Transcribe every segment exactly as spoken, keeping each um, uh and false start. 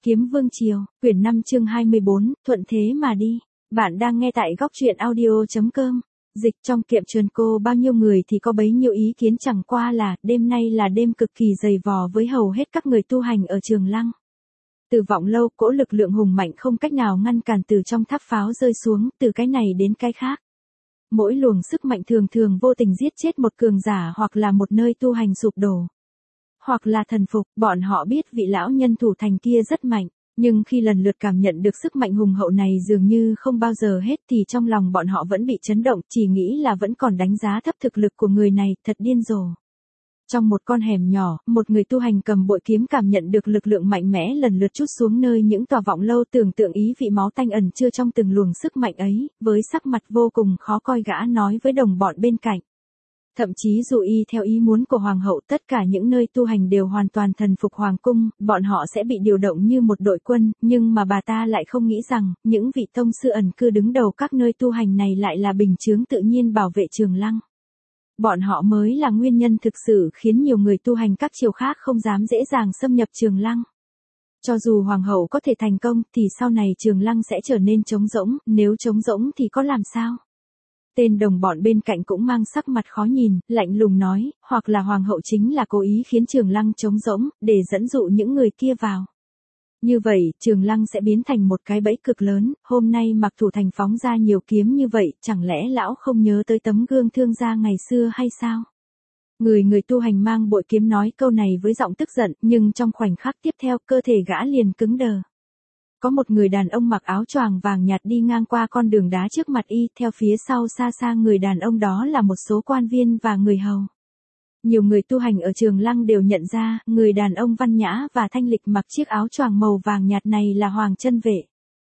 Kiếm Vương Triều, quyển năm chương hai mươi bốn, thuận thế mà đi. Bạn đang nghe tại góc truyện audio chấm com. Dịch trong kiệm truyền cô bao nhiêu người thì có bấy nhiêu ý kiến, chẳng qua là đêm nay là đêm cực kỳ dày vò với hầu hết các người tu hành ở Trường Lăng. Từ Vọng Lâu, cỗ lực lượng hùng mạnh không cách nào ngăn cản từ trong tháp pháo rơi xuống, từ cái này đến cái khác. Mỗi luồng sức mạnh thường thường vô tình giết chết một cường giả hoặc là một nơi tu hành sụp đổ. Hoặc là thần phục, bọn họ biết vị lão nhân thủ thành kia rất mạnh, nhưng khi lần lượt cảm nhận được sức mạnh hùng hậu này dường như không bao giờ hết thì trong lòng bọn họ vẫn bị chấn động, chỉ nghĩ là vẫn còn đánh giá thấp thực lực của người này, thật điên rồ. Trong một con hẻm nhỏ, một người tu hành cầm bội kiếm cảm nhận được lực lượng mạnh mẽ lần lượt trút xuống nơi những tòa vọng lâu, tưởng tượng ý vị máu tanh ẩn chứa trong từng luồng sức mạnh ấy, với sắc mặt vô cùng khó coi gã nói với đồng bọn bên cạnh. Thậm chí dù y theo ý muốn của hoàng hậu, tất cả những nơi tu hành đều hoàn toàn thần phục hoàng cung, bọn họ sẽ bị điều động như một đội quân, nhưng mà bà ta lại không nghĩ rằng, những vị tông sư ẩn cư đứng đầu các nơi tu hành này lại là bình chướng tự nhiên bảo vệ Trường Lăng. Bọn họ mới là nguyên nhân thực sự khiến nhiều người tu hành các triều khác không dám dễ dàng xâm nhập Trường Lăng. Cho dù hoàng hậu có thể thành công thì sau này Trường Lăng sẽ trở nên trống rỗng, nếu trống rỗng thì có làm sao? Tên đồng bọn bên cạnh cũng mang sắc mặt khó nhìn, lạnh lùng nói, hoặc là hoàng hậu chính là cố ý khiến Trường Lăng trống rỗng, để dẫn dụ những người kia vào. Như vậy, Trường Lăng sẽ biến thành một cái bẫy cực lớn, hôm nay Mạc Thủ Thành phóng ra nhiều kiếm như vậy, chẳng lẽ lão không nhớ tới tấm gương thương gia ngày xưa hay sao? Người người tu hành mang bội kiếm nói câu này với giọng tức giận, nhưng trong khoảnh khắc tiếp theo, cơ thể gã liền cứng đờ. Có một người đàn ông mặc áo choàng vàng nhạt đi ngang qua con đường đá trước mặt y, theo phía sau xa xa người đàn ông đó là một số quan viên và người hầu. Nhiều người tu hành ở Trường Lăng đều nhận ra, người đàn ông văn nhã và thanh lịch mặc chiếc áo choàng màu vàng nhạt này là Hoàng Chân Vệ.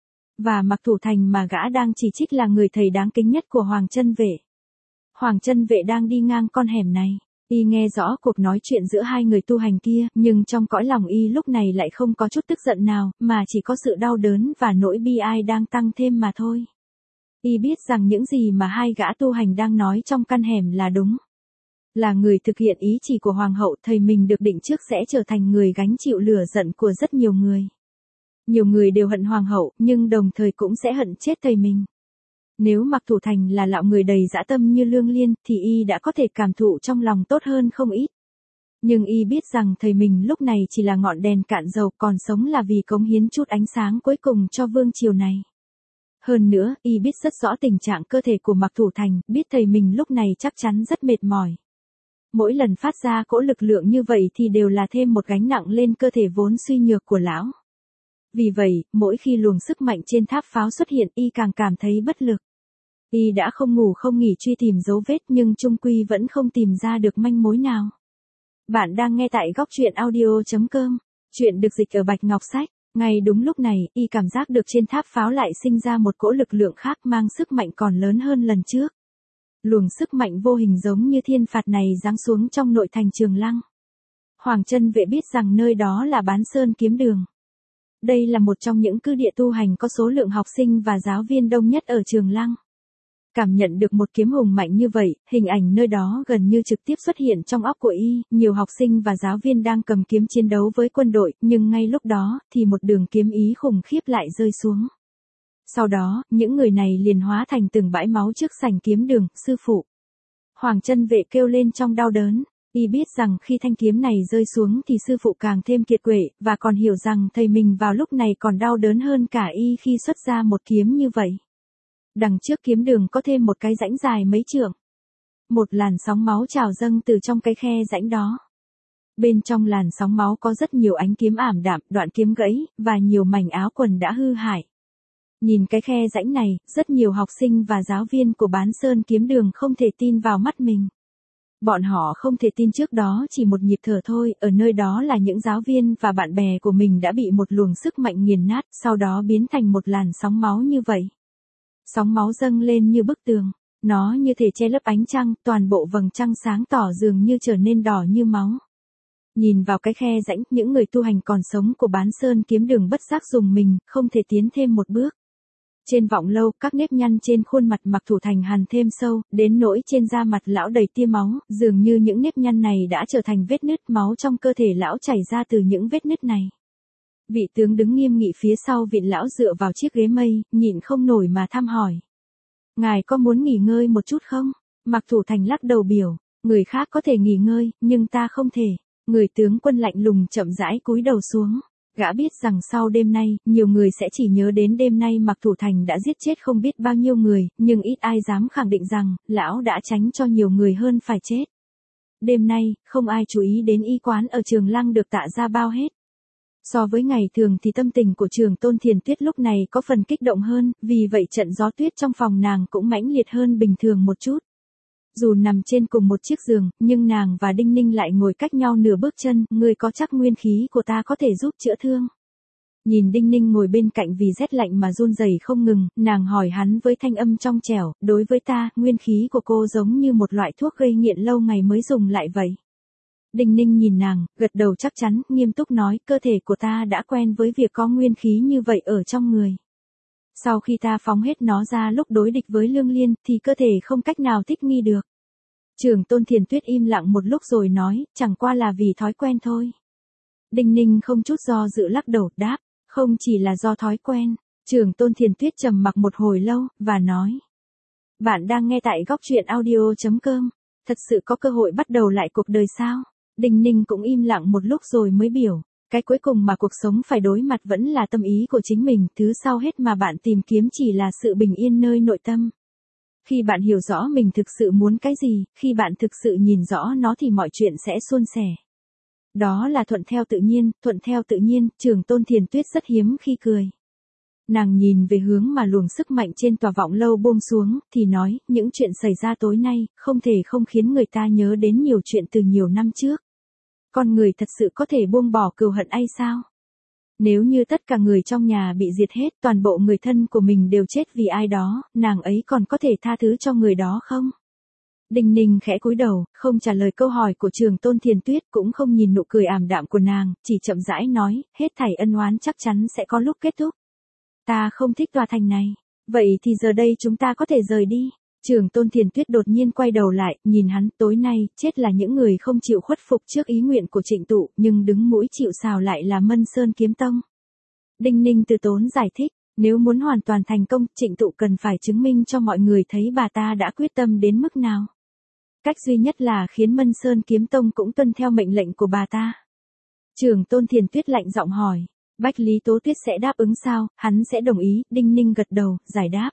Và Mạc Thủ Thành mà gã đang chỉ trích là người thầy đáng kính nhất của Hoàng Chân Vệ. Hoàng Chân Vệ đang đi ngang con hẻm này. Y nghe rõ cuộc nói chuyện giữa hai người tu hành kia, nhưng trong cõi lòng y lúc này lại không có chút tức giận nào, mà chỉ có sự đau đớn và nỗi bi ai đang tăng thêm mà thôi. Y biết rằng những gì mà hai gã tu hành đang nói trong căn hẻm là đúng. Là người thực hiện ý chỉ của hoàng hậu, thầy mình được định trước sẽ trở thành người gánh chịu lửa giận của rất nhiều người. Nhiều người đều hận hoàng hậu, nhưng đồng thời cũng sẽ hận chết thầy mình. Nếu Mạc Thủ Thành là lão người đầy dã tâm như Lương Liên, thì y đã có thể cảm thụ trong lòng tốt hơn không ít. Nhưng y biết rằng thầy mình lúc này chỉ là ngọn đèn cạn dầu, còn sống là vì cống hiến chút ánh sáng cuối cùng cho vương triều này. Hơn nữa, y biết rất rõ tình trạng cơ thể của Mạc Thủ Thành, biết thầy mình lúc này chắc chắn rất mệt mỏi. Mỗi lần phát ra cỗ lực lượng như vậy thì đều là thêm một gánh nặng lên cơ thể vốn suy nhược của lão. Vì vậy, mỗi khi luồng sức mạnh trên tháp pháo xuất hiện, y càng cảm thấy bất lực. Y đã không ngủ không nghỉ truy tìm dấu vết nhưng chung quy vẫn không tìm ra được manh mối nào. Bạn đang nghe tại góc truyện audio chấm com. Chuyện được dịch ở Bạch Ngọc Sách. Ngay đúng lúc này, y cảm giác được trên tháp pháo lại sinh ra một cỗ lực lượng khác mang sức mạnh còn lớn hơn lần trước. Luồng sức mạnh vô hình giống như thiên phạt này giáng xuống trong nội thành Trường Lăng. Hoàng Chân Vệ biết rằng nơi đó là Bán Sơn Kiếm Đường. Đây là một trong những cư địa tu hành có số lượng học sinh và giáo viên đông nhất ở Trường Lăng. Cảm nhận được một kiếm hùng mạnh như vậy, hình ảnh nơi đó gần như trực tiếp xuất hiện trong óc của y, nhiều học sinh và giáo viên đang cầm kiếm chiến đấu với quân đội, nhưng ngay lúc đó, thì một đường kiếm ý khủng khiếp lại rơi xuống. Sau đó, những người này liền hóa thành từng bãi máu trước sảnh kiếm đường, sư phụ. Hoàng Chân Vệ kêu lên trong đau đớn, y biết rằng khi thanh kiếm này rơi xuống thì sư phụ càng thêm kiệt quệ, và còn hiểu rằng thầy mình vào lúc này còn đau đớn hơn cả y khi xuất ra một kiếm như vậy. Đằng trước kiếm đường có thêm một cái rãnh dài mấy trượng. Một làn sóng máu trào dâng từ trong cái khe rãnh đó. Bên trong làn sóng máu có rất nhiều ánh kiếm ảm đạm, đoạn kiếm gãy, và nhiều mảnh áo quần đã hư hại. Nhìn cái khe rãnh này, rất nhiều học sinh và giáo viên của Bán Sơn Kiếm Đường không thể tin vào mắt mình. Bọn họ không thể tin trước đó chỉ một nhịp thở thôi, ở nơi đó là những giáo viên và bạn bè của mình đã bị một luồng sức mạnh nghiền nát, sau đó biến thành một làn sóng máu như vậy. Sóng máu dâng lên như bức tường, nó như thể che lấp ánh trăng, toàn bộ vầng trăng sáng tỏ dường như trở nên đỏ như máu. Nhìn vào cái khe rãnh, những người tu hành còn sống của Bán Sơn Kiếm Đường bất giác rùng mình, không thể tiến thêm một bước. Trên vọng lâu, các nếp nhăn trên khuôn mặt Mạc Thủ Thành hằn thêm sâu, đến nỗi trên da mặt lão đầy tia máu, dường như những nếp nhăn này đã trở thành vết nứt, máu trong cơ thể lão chảy ra từ những vết nứt này. Vị tướng đứng nghiêm nghị phía sau viện lão dựa vào chiếc ghế mây, nhịn không nổi mà thăm hỏi. Ngài có muốn nghỉ ngơi một chút không? Mạc Thủ Thành lắc đầu biểu, người khác có thể nghỉ ngơi, nhưng ta không thể. Người tướng quân lạnh lùng chậm rãi cúi đầu xuống. Gã biết rằng sau đêm nay, nhiều người sẽ chỉ nhớ đến đêm nay Mạc Thủ Thành đã giết chết không biết bao nhiêu người, nhưng ít ai dám khẳng định rằng, lão đã tránh cho nhiều người hơn phải chết. Đêm nay, không ai chú ý đến y quán ở Trường Lăng được Tạ Gia bao hết. So với ngày thường thì tâm tình của Trường Tôn Thiền Tuyết lúc này có phần kích động hơn, vì vậy trận gió tuyết trong phòng nàng cũng mãnh liệt hơn bình thường một chút. Dù nằm trên cùng một chiếc giường, nhưng nàng và Đinh Ninh lại ngồi cách nhau nửa bước chân, ngươi có chắc nguyên khí của ta có thể giúp chữa thương? Nhìn Đinh Ninh ngồi bên cạnh vì rét lạnh mà run rẩy không ngừng, nàng hỏi hắn với thanh âm trong trẻo, đối với ta, nguyên khí của cô giống như một loại thuốc gây nghiện lâu ngày mới dùng lại vậy. Đinh Ninh nhìn nàng, gật đầu chắc chắn, nghiêm túc nói, cơ thể của ta đã quen với việc có nguyên khí như vậy ở trong người. Sau khi ta phóng hết nó ra lúc đối địch với Lương Liên, thì cơ thể không cách nào thích nghi được. Trường Tôn Thiền Tuyết im lặng một lúc rồi nói, chẳng qua là vì thói quen thôi. Đinh Ninh không chút do dự lắc đầu, đáp, không chỉ là do thói quen. Trường Tôn Thiền Tuyết trầm mặc một hồi lâu, và nói. Bạn đang nghe tại góc truyện audio chấm com. Thật sự có cơ hội bắt đầu lại cuộc đời sao? Đinh Ninh cũng im lặng một lúc rồi mới biểu. Cái cuối cùng mà cuộc sống phải đối mặt vẫn là tâm ý của chính mình, thứ sau hết mà bạn tìm kiếm chỉ là sự bình yên nơi nội tâm. Khi bạn hiểu rõ mình thực sự muốn cái gì, khi bạn thực sự nhìn rõ nó thì mọi chuyện sẽ suôn sẻ. Đó là thuận theo tự nhiên, thuận theo tự nhiên, Trường Tôn Thiền Tuyết rất hiếm khi cười. Nàng nhìn về hướng mà luồng sức mạnh trên tòa vọng lâu buông xuống, thì nói, những chuyện xảy ra tối nay, không thể không khiến người ta nhớ đến nhiều chuyện từ nhiều năm trước. Con người thật sự có thể buông bỏ cừu hận hay sao? Nếu như tất cả người trong nhà bị diệt hết, toàn bộ người thân của mình đều chết vì ai đó, nàng ấy còn có thể tha thứ cho người đó không? Đinh Ninh khẽ cúi đầu, không trả lời câu hỏi của Trường Tôn Thiền Tuyết, cũng không nhìn nụ cười ảm đạm của nàng, chỉ chậm rãi nói, hết thảy ân oán chắc chắn sẽ có lúc kết thúc. Ta không thích tòa thành này. Vậy thì giờ đây chúng ta có thể rời đi. Trường Tôn Thiền Tuyết đột nhiên quay đầu lại, nhìn hắn, tối nay, chết là những người không chịu khuất phục trước ý nguyện của Trịnh Tụ, nhưng đứng mũi chịu sào lại là Mân Sơn Kiếm Tông. Đinh Ninh từ tốn giải thích, nếu muốn hoàn toàn thành công, Trịnh Tụ cần phải chứng minh cho mọi người thấy bà ta đã quyết tâm đến mức nào. Cách duy nhất là khiến Mân Sơn Kiếm Tông cũng tuân theo mệnh lệnh của bà ta. Trường Tôn Thiền Tuyết lạnh giọng hỏi, Bách Lý Tố Tuyết sẽ đáp ứng sao? Hắn sẽ đồng ý. Đinh Ninh gật đầu, giải đáp.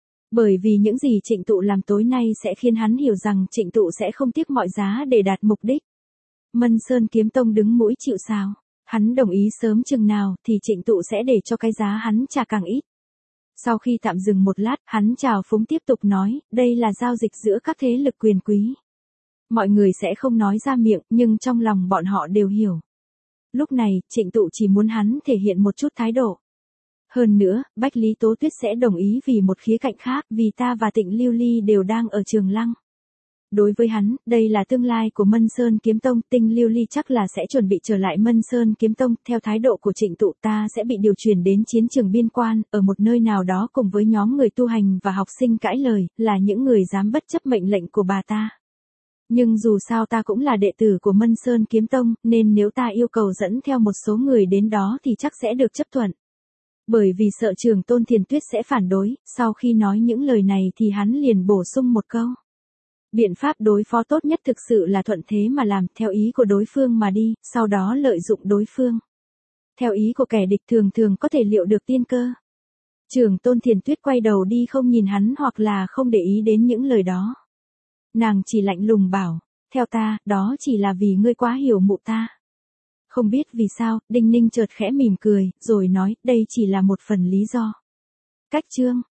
Bởi vì những gì Trịnh Tụ làm tối nay sẽ khiến hắn hiểu rằng Trịnh Tụ sẽ không tiếc mọi giá để đạt mục đích. Mân Sơn Kiếm Tông đứng mũi chịu sào. Hắn đồng ý sớm chừng nào thì Trịnh Tụ sẽ để cho cái giá hắn trả càng ít. Sau khi tạm dừng một lát, hắn chào phúng tiếp tục nói, đây là giao dịch giữa các thế lực quyền quý. Mọi người sẽ không nói ra miệng, nhưng trong lòng bọn họ đều hiểu. Lúc này, Trịnh Tụ chỉ muốn hắn thể hiện một chút thái độ. Hơn nữa, Bách Lý Tố Tuyết sẽ đồng ý vì một khía cạnh khác, vì ta và Tịnh Lưu Ly đều đang ở Trường Lăng. Đối với hắn, đây là tương lai của Mân Sơn Kiếm Tông, Tịnh Lưu Ly chắc là sẽ chuẩn bị trở lại Mân Sơn Kiếm Tông, theo thái độ của Trịnh Tụ ta sẽ bị điều chuyển đến chiến trường biên quan, ở một nơi nào đó cùng với nhóm người tu hành và học sinh cãi lời, là những người dám bất chấp mệnh lệnh của bà ta. Nhưng dù sao ta cũng là đệ tử của Mân Sơn Kiếm Tông, nên nếu ta yêu cầu dẫn theo một số người đến đó thì chắc sẽ được chấp thuận. Bởi vì sợ Trường Tôn Thiền Tuyết sẽ phản đối, sau khi nói những lời này thì hắn liền bổ sung một câu. Biện pháp đối phó tốt nhất thực sự là thuận thế mà làm, theo ý của đối phương mà đi, sau đó lợi dụng đối phương. Theo ý của kẻ địch thường thường có thể liệu được tiên cơ. Trường Tôn Thiền Tuyết quay đầu đi không nhìn hắn hoặc là không để ý đến những lời đó. Nàng chỉ lạnh lùng bảo, theo ta, đó chỉ là vì ngươi quá hiểu mụ ta. Không biết vì sao, Đinh Ninh chợt khẽ mỉm cười, rồi nói, đây chỉ là một phần lý do. Cách chương